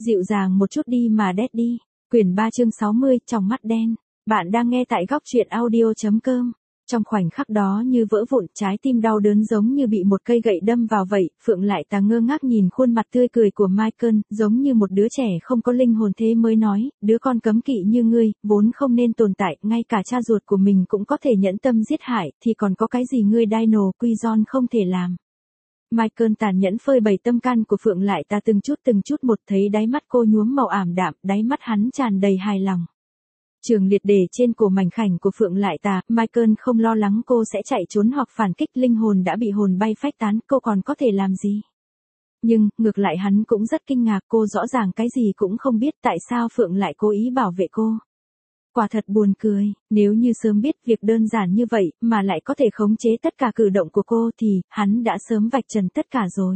Dịu dàng một chút đi mà Daddy. Quyển 3 chương 60, trong mắt đen. Bạn đang nghe tại góc truyện audio.com. Trong khoảnh khắc đó như vỡ vụn, trái tim đau đớn giống như bị một cây gậy đâm vào vậy, Phượng lại ta ngơ ngác nhìn khuôn mặt tươi cười của Michael, giống như một đứa trẻ không có linh hồn thế mới nói, đứa con cấm kỵ như ngươi, vốn không nên tồn tại, ngay cả cha ruột của mình cũng có thể nhẫn tâm giết hại, thì còn có cái gì ngươi Dino Quizon không thể làm. Michael tàn nhẫn phơi bày tâm can của Phượng lại ta từng chút một, thấy đáy mắt cô nhuốm màu ảm đạm, đáy mắt hắn tràn đầy hài lòng. Trường liệt để trên cổ mảnh khảnh của Phượng lại ta, Michael không lo lắng cô sẽ chạy trốn hoặc phản kích, linh hồn đã bị hồn bay phách tán, cô còn có thể làm gì? Nhưng, ngược lại hắn cũng rất kinh ngạc, cô rõ ràng cái gì cũng không biết, tại sao Phượng lại cố ý bảo vệ cô. Quả thật buồn cười, nếu như sớm biết việc đơn giản như vậy, mà lại có thể khống chế tất cả cử động của cô thì, hắn đã sớm vạch trần tất cả rồi.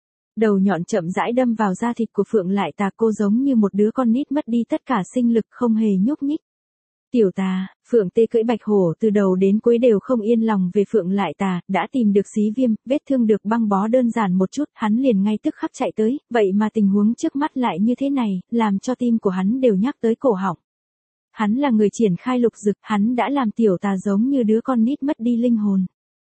Đầu nhọn chậm rãi đâm vào da thịt của Phượng lại ta, cô giống như một đứa con nít mất đi tất cả sinh lực, không hề nhúc nhích. Tiểu tà, Phượng tê cưỡi bạch hổ từ đầu đến cuối đều không yên lòng về Phượng lại tà, đã tìm được xí viêm, vết thương được băng bó đơn giản một chút, hắn liền ngay tức khắc chạy tới, vậy mà tình huống trước mắt lại như thế này, làm cho tim của hắn đều nhắc tới cổ họng. Hắn là người triển khai lục dực, hắn đã làm tiểu tà giống như đứa con nít mất đi linh hồn.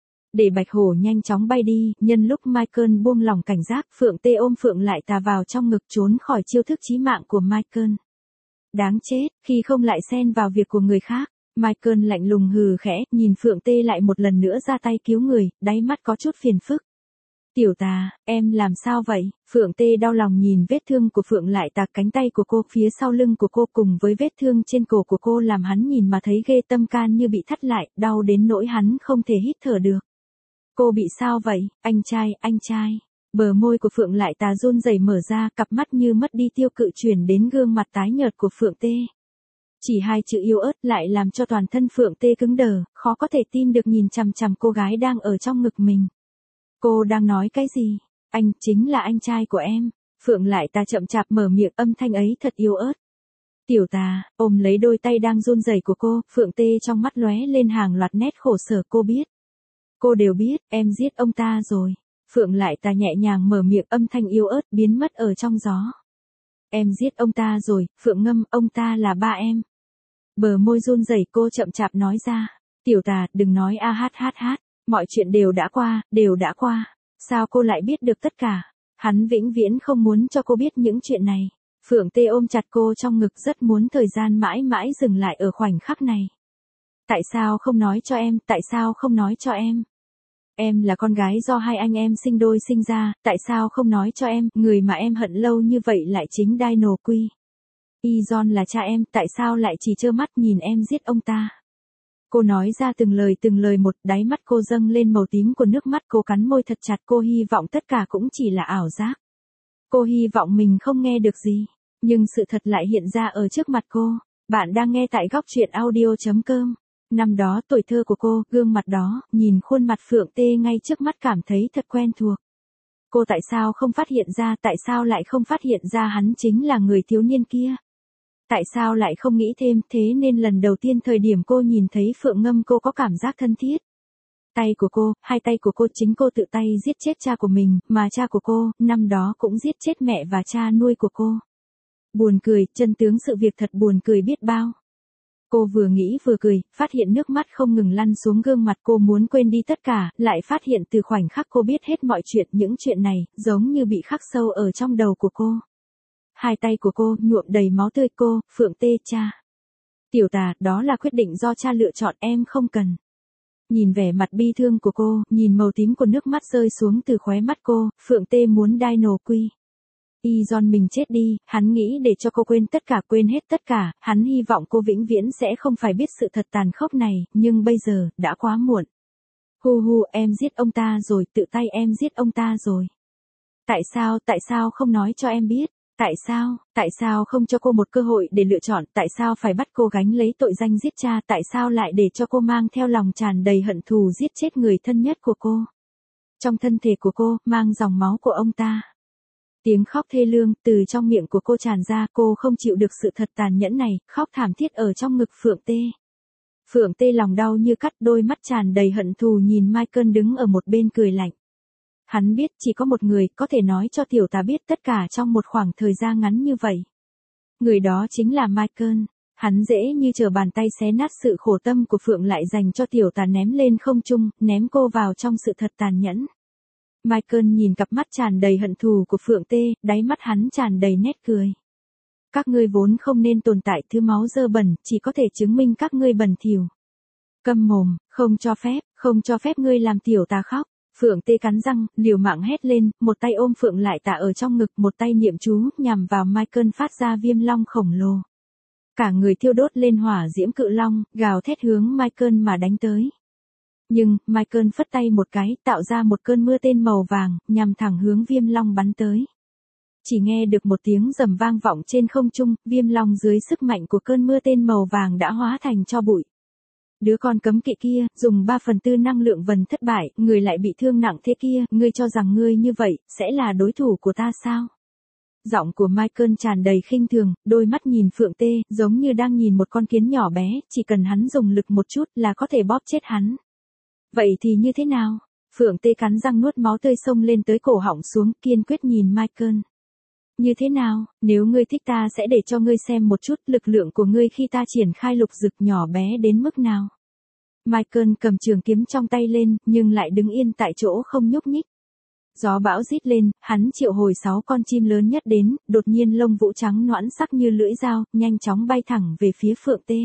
Để bạch hổ nhanh chóng bay đi, nhân lúc Michael buông lỏng cảnh giác, Phượng tê ôm Phượng lại tà vào trong ngực trốn khỏi chiêu thức chí mạng của Michael. Đáng chết, khi không lại xen vào việc của người khác. Michael lạnh lùng hừ khẽ, nhìn Phượng tê lại một lần nữa ra tay cứu người, đáy mắt có chút phiền phức. Tiểu tà, em làm sao vậy? Phượng tê đau lòng nhìn vết thương của Phượng lại tà, cánh tay của cô, phía sau lưng của cô cùng với vết thương trên cổ của cô làm hắn nhìn mà thấy ghê, tâm can như bị thắt lại, đau đến nỗi hắn không thể hít thở được. Cô bị sao vậy, anh trai. Bờ môi của Phượng lại tà run rẩy mở ra, cặp mắt như mất đi tiêu cự chuyển đến gương mặt tái nhợt của Phượng tê. Chỉ hai chữ yếu ớt lại làm cho toàn thân Phượng tê cứng đờ, khó có thể tin được nhìn chằm chằm cô gái đang ở trong ngực mình. Cô đang nói cái gì? Anh chính là anh trai của em. Phượng lại ta chậm chạp mở miệng, âm thanh ấy thật yếu ớt. Tiểu tà, ôm lấy đôi tay đang run rẩy của cô, Phượng tê trong mắt lóe lên hàng loạt nét khổ sở, cô biết. Cô đều biết, em giết ông ta rồi. Phượng lại ta nhẹ nhàng mở miệng, âm thanh yếu ớt biến mất ở trong gió. Em giết ông ta rồi, Phượng ngâm, ông ta là ba em. Bờ môi run rẩy cô chậm chạp nói ra. Tiểu tà, đừng nói hát. Mọi chuyện đều đã qua. Sao cô lại biết được tất cả? Hắn vĩnh viễn không muốn cho cô biết những chuyện này. Phượng tê ôm chặt cô trong ngực, rất muốn thời gian mãi mãi dừng lại ở khoảnh khắc này. Tại sao không nói cho em, tại sao không nói cho em? Em là con gái do hai anh em sinh đôi sinh ra, tại sao không nói cho em, người mà em hận lâu như vậy lại chính Dino Quizon là cha em, tại sao lại chỉ trơ mắt nhìn em giết ông ta? Cô nói ra từng lời một, đáy mắt cô dâng lên màu tím của nước mắt, cô cắn môi thật chặt, cô hy vọng tất cả cũng chỉ là ảo giác. Cô hy vọng mình không nghe được gì, nhưng sự thật lại hiện ra ở trước mặt cô. Bạn đang nghe tại góc truyện audio.com. Năm đó tuổi thơ của cô, gương mặt đó, nhìn khuôn mặt Phượng tê ngay trước mắt cảm thấy thật quen thuộc. Cô tại sao không phát hiện ra, tại sao lại không phát hiện ra hắn chính là người thiếu niên kia? Tại sao lại không nghĩ thêm, thế nên lần đầu tiên thời điểm cô nhìn thấy Phượng ngâm cô có cảm giác thân thiết. Tay của cô, hai tay của cô, chính cô tự tay giết chết cha của mình, mà cha của cô, năm đó cũng giết chết mẹ và cha nuôi của cô. Buồn cười, chân tướng sự việc thật buồn cười biết bao. Cô vừa nghĩ vừa cười, phát hiện nước mắt không ngừng lăn xuống gương mặt, cô muốn quên đi tất cả, lại phát hiện từ khoảnh khắc cô biết hết mọi chuyện, những chuyện này, giống như bị khắc sâu ở trong đầu của cô. Hai tay của cô, nhuộm đầy máu tươi, cô, Phượng tê, cha. Tiểu tà, đó là quyết định do cha lựa chọn, em không cần. Nhìn vẻ mặt bi thương của cô, nhìn màu tím của nước mắt rơi xuống từ khóe mắt cô, Phượng tê muốn Dino Quizon mình chết đi, hắn nghĩ để cho cô quên tất cả, quên hết tất cả, hắn hy vọng cô vĩnh viễn sẽ không phải biết sự thật tàn khốc này, nhưng bây giờ, đã quá muộn. Hu, em giết ông ta rồi, tự tay em giết ông ta rồi. Tại sao không nói cho em biết? Tại sao không cho cô một cơ hội để lựa chọn, tại sao phải bắt cô gánh lấy tội danh giết cha, tại sao lại để cho cô mang theo lòng tràn đầy hận thù giết chết người thân nhất của cô? Trong thân thể của cô, mang dòng máu của ông ta. Tiếng khóc thê lương, từ trong miệng của cô tràn ra, cô không chịu được sự thật tàn nhẫn này, khóc thảm thiết ở trong ngực Phượng tê. Phượng tê lòng đau như cắt, đôi mắt tràn đầy hận thù nhìn Michael đứng ở một bên cười lạnh. Hắn biết chỉ có một người có thể nói cho tiểu tà biết tất cả trong một khoảng thời gian ngắn như vậy. Người đó chính là Michael. Hắn dễ như trở bàn tay xé nát sự khổ tâm của Phượng lại dành cho tiểu tà ném lên không trung, ném cô vào trong sự thật tàn nhẫn. Michael nhìn cặp mắt tràn đầy hận thù của Phượng Tê, đáy mắt hắn tràn đầy nét cười. Các ngươi vốn không nên tồn tại, thứ máu dơ bẩn, chỉ có thể chứng minh các ngươi bẩn thỉu. Câm mồm, không cho phép ngươi làm tiểu tà khóc. Phượng Tê cắn răng, liều mạng hét lên, một tay ôm Phượng lại tà ở trong ngực, một tay niệm chú, nhằm vào Michael phát ra viêm long khổng lồ. Cả người thiêu đốt lên hỏa diễm cự long, gào thét hướng Michael mà đánh tới. Nhưng, Michael phất tay một cái, tạo ra một cơn mưa tên màu vàng, nhằm thẳng hướng viêm long bắn tới. Chỉ nghe được một tiếng rầm vang vọng trên không trung, viêm long dưới sức mạnh của cơn mưa tên màu vàng đã hóa thành tro bụi. Đứa con cấm kỵ kia, dùng 3/4 năng lượng vần thất bại, người lại bị thương nặng thế kia, ngươi cho rằng ngươi như vậy, sẽ là đối thủ của ta sao? Giọng của Michael tràn đầy khinh thường, đôi mắt nhìn Phượng Tê, giống như đang nhìn một con kiến nhỏ bé, chỉ cần hắn dùng lực một chút là có thể bóp chết hắn. Vậy thì như thế nào? Phượng Tê cắn răng nuốt máu tươi xông lên tới cổ họng xuống, kiên quyết nhìn Michael. Như thế nào, nếu ngươi thích ta sẽ để cho ngươi xem một chút lực lượng của ngươi khi ta triển khai lục dực nhỏ bé đến mức nào. Michael cầm trường kiếm trong tay lên, nhưng lại đứng yên tại chỗ không nhúc nhích. Gió bão rít lên, hắn triệu hồi 6 con chim lớn nhất đến, đột nhiên lông vũ trắng nõn sắc như lưỡi dao, nhanh chóng bay thẳng về phía Phượng Tê.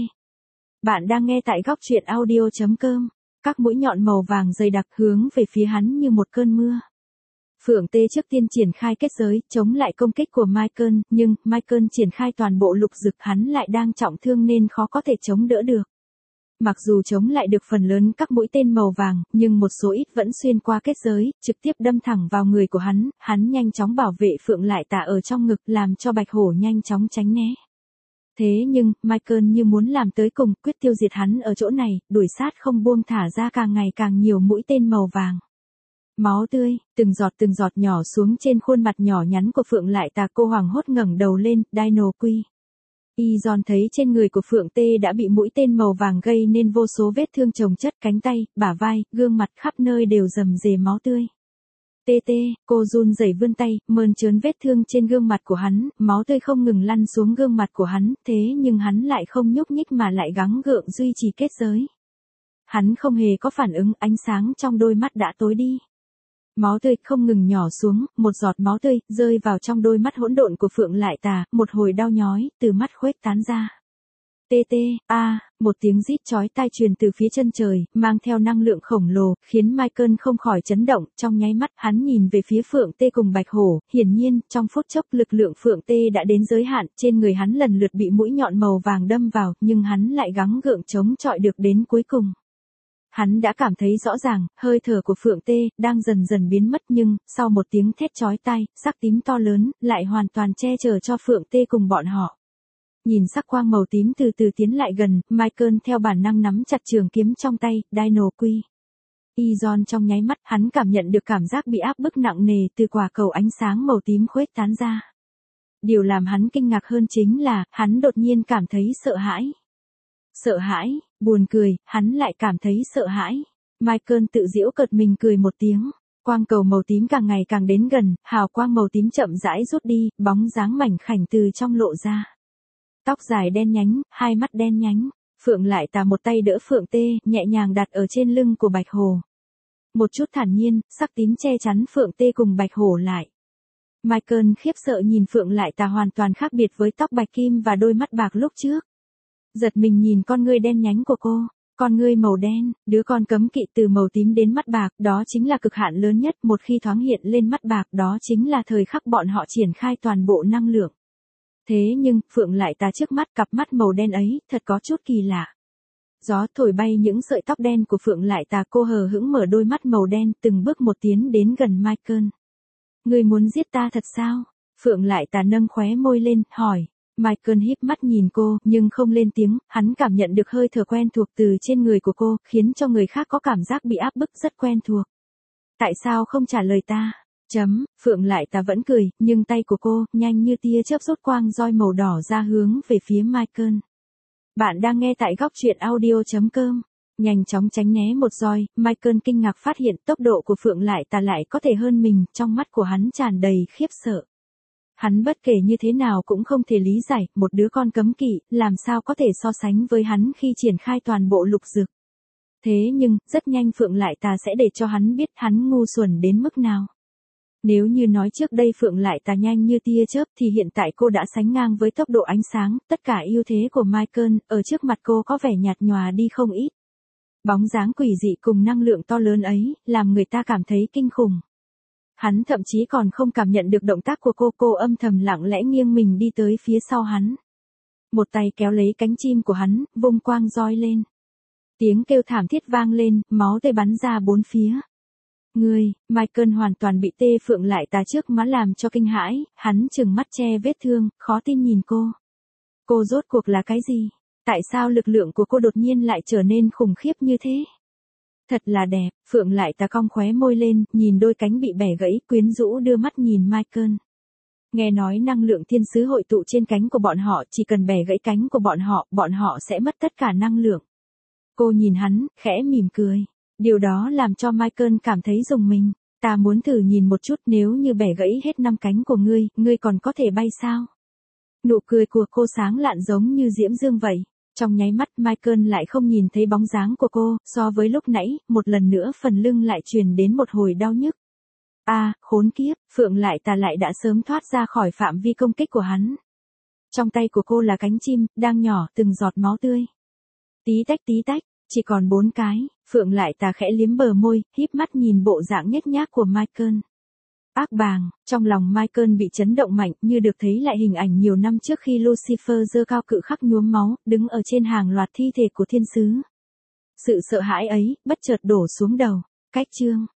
Bạn đang nghe tại góc truyện audio.com, các mũi nhọn màu vàng dày đặc hướng về phía hắn như một cơn mưa. Phượng Tê trước tiên triển khai kết giới, chống lại công kích của Michael, nhưng Michael triển khai toàn bộ lục dực, hắn lại đang trọng thương nên khó có thể chống đỡ được. Mặc dù chống lại được phần lớn các mũi tên màu vàng, nhưng một số ít vẫn xuyên qua kết giới, trực tiếp đâm thẳng vào người của hắn nhanh chóng bảo vệ Phượng lại tà ở trong ngực, làm cho Bạch Hổ nhanh chóng tránh né. Thế nhưng, Michael như muốn làm tới cùng, quyết tiêu diệt hắn ở chỗ này, đuổi sát không buông thả ra càng ngày càng nhiều mũi tên màu vàng. Máu tươi, từng giọt nhỏ xuống trên khuôn mặt nhỏ nhắn của Phượng lại tà, cô hoảng hốt ngẩng đầu lên, Dino Quy. Izon thấy trên người của Phượng Tê đã bị mũi tên màu vàng gây nên vô số vết thương chồng chất, cánh tay, bả vai, gương mặt khắp nơi đều rầm rề máu tươi. Tê, cô run rẩy vươn tay, mơn trớn vết thương trên gương mặt của hắn, máu tươi không ngừng lăn xuống gương mặt của hắn, thế nhưng hắn lại không nhúc nhích mà lại gắng gượng duy trì kết giới. Hắn không hề có phản ứng, ánh sáng trong đôi mắt đã tối đi. Máu tươi không ngừng nhỏ xuống, một giọt máu tươi rơi vào trong đôi mắt hỗn độn của Phượng lại tà, một hồi đau nhói từ mắt khuếch tán ra. Một tiếng rít chói tai truyền từ phía chân trời, mang theo năng lượng khổng lồ, khiến Michael không khỏi chấn động, trong nháy mắt, hắn nhìn về phía Phượng Tê cùng Bạch Hổ, hiển nhiên, trong phút chốc lực lượng Phượng Tê đã đến giới hạn, trên người hắn lần lượt bị mũi nhọn màu vàng đâm vào, nhưng hắn lại gắng gượng chống chọi được đến cuối cùng. Hắn đã cảm thấy rõ ràng, hơi thở của Phượng Tê đang dần dần biến mất, nhưng sau một tiếng thét chói tai, sắc tím to lớn lại hoàn toàn che chở cho Phượng Tê cùng bọn họ. Nhìn sắc quang màu tím từ từ tiến lại gần, Michael theo bản năng nắm chặt trường kiếm trong tay, Dino Quy. Izon trong nháy mắt, hắn cảm nhận được cảm giác bị áp bức nặng nề từ quả cầu ánh sáng màu tím khuếch tán ra. Điều làm hắn kinh ngạc hơn chính là, hắn đột nhiên cảm thấy sợ hãi. Sợ hãi, buồn cười, hắn lại cảm thấy sợ hãi. Michael tự giễu cợt mình cười một tiếng. Quang cầu màu tím càng ngày càng đến gần, hào quang màu tím chậm rãi rút đi, bóng dáng mảnh khảnh từ trong lộ ra. Tóc dài đen nhánh, hai mắt đen nhánh. Phượng lại tà một tay đỡ Phượng Tê, nhẹ nhàng đặt ở trên lưng của Bạch Hổ. Một chút thản nhiên, sắc tím che chắn Phượng Tê cùng Bạch Hổ lại. Michael khiếp sợ nhìn Phượng lại tà hoàn toàn khác biệt với tóc bạch kim và đôi mắt bạc lúc trước. Giật mình nhìn con ngươi đen nhánh của cô, con ngươi màu đen, đứa con cấm kỵ từ màu tím đến mắt bạc, đó chính là cực hạn lớn nhất, một khi thoáng hiện lên mắt bạc, đó chính là thời khắc bọn họ triển khai toàn bộ năng lượng. Thế nhưng, Phượng lại tà trước mắt, cặp mắt màu đen ấy, thật có chút kỳ lạ. Gió thổi bay những sợi tóc đen của Phượng lại tà, cô hờ hững mở đôi mắt màu đen, từng bước một tiến đến gần Michael. Ngươi muốn giết ta thật sao? Phượng lại tà nâng khóe môi lên, hỏi. Michael híp mắt nhìn cô, nhưng không lên tiếng, hắn cảm nhận được hơi thở quen thuộc từ trên người của cô, khiến cho người khác có cảm giác bị áp bức rất quen thuộc. Tại sao không trả lời ta? Phượng lại tà vẫn cười, nhưng tay của cô, nhanh như tia chớp rút quang roi màu đỏ ra hướng về phía Michael. Bạn đang nghe tại góc truyện audio.com. Nhanh chóng tránh né một roi, Michael kinh ngạc phát hiện tốc độ của Phượng Lại Tà lại có thể hơn mình, trong mắt của hắn tràn đầy khiếp sợ. Hắn bất kể như thế nào cũng không thể lý giải, một đứa con cấm kỵ, làm sao có thể so sánh với hắn khi triển khai toàn bộ lục dực. Thế nhưng, rất nhanh Phượng Lại Tà sẽ để cho hắn biết hắn ngu xuẩn đến mức nào. Nếu như nói trước đây Phượng Lại Tà nhanh như tia chớp thì hiện tại cô đã sánh ngang với tốc độ ánh sáng, tất cả ưu thế của Michael, ở trước mặt cô có vẻ nhạt nhòa đi không ít. Bóng dáng quỷ dị cùng năng lượng to lớn ấy, làm người ta cảm thấy kinh khủng. Hắn thậm chí còn không cảm nhận được động tác của cô âm thầm lặng lẽ nghiêng mình đi tới phía sau hắn. Một tay kéo lấy cánh chim của hắn, vung quang roi lên. Tiếng kêu thảm thiết vang lên, máu tươi bắn ra bốn phía. Michael hoàn toàn bị tê Phượng Lại Tà trước má làm cho kinh hãi, hắn trừng mắt che vết thương, khó tin nhìn cô. Cô rốt cuộc là cái gì? Tại sao lực lượng của cô đột nhiên lại trở nên khủng khiếp như thế? Thật là đẹp, Phượng Lại Tà cong khóe môi lên, nhìn đôi cánh bị bẻ gãy, quyến rũ đưa mắt nhìn Michael. Nghe nói năng lượng thiên sứ hội tụ trên cánh của bọn họ, chỉ cần bẻ gãy cánh của bọn họ sẽ mất tất cả năng lượng. Cô nhìn hắn, khẽ mỉm cười. Điều đó làm cho Michael cảm thấy rùng mình. Ta muốn thử nhìn một chút, nếu như bẻ gãy hết 5 cánh của ngươi còn có thể bay sao? Nụ cười của cô sáng lạn giống như diễm dương vậy. Trong nháy mắt Michael lại không nhìn thấy bóng dáng của cô, so với lúc nãy, một lần nữa phần lưng lại truyền đến một hồi đau nhức. Khốn kiếp, Phượng Lại Tà lại đã sớm thoát ra khỏi phạm vi công kích của hắn. Trong tay của cô là cánh chim, đang nhỏ từng giọt máu tươi. Tí tách, chỉ còn 4 cái, Phượng Lại Tà khẽ liếm bờ môi, híp mắt nhìn bộ dạng nhếch nhác của Michael. Ác bàng, trong lòng Michael bị chấn động mạnh như được thấy lại hình ảnh nhiều năm trước khi Lucifer giơ cao cự khắc nhuốm máu, đứng ở trên hàng loạt thi thể của thiên sứ. Sự sợ hãi ấy, bất chợt đổ xuống đầu. Cách chương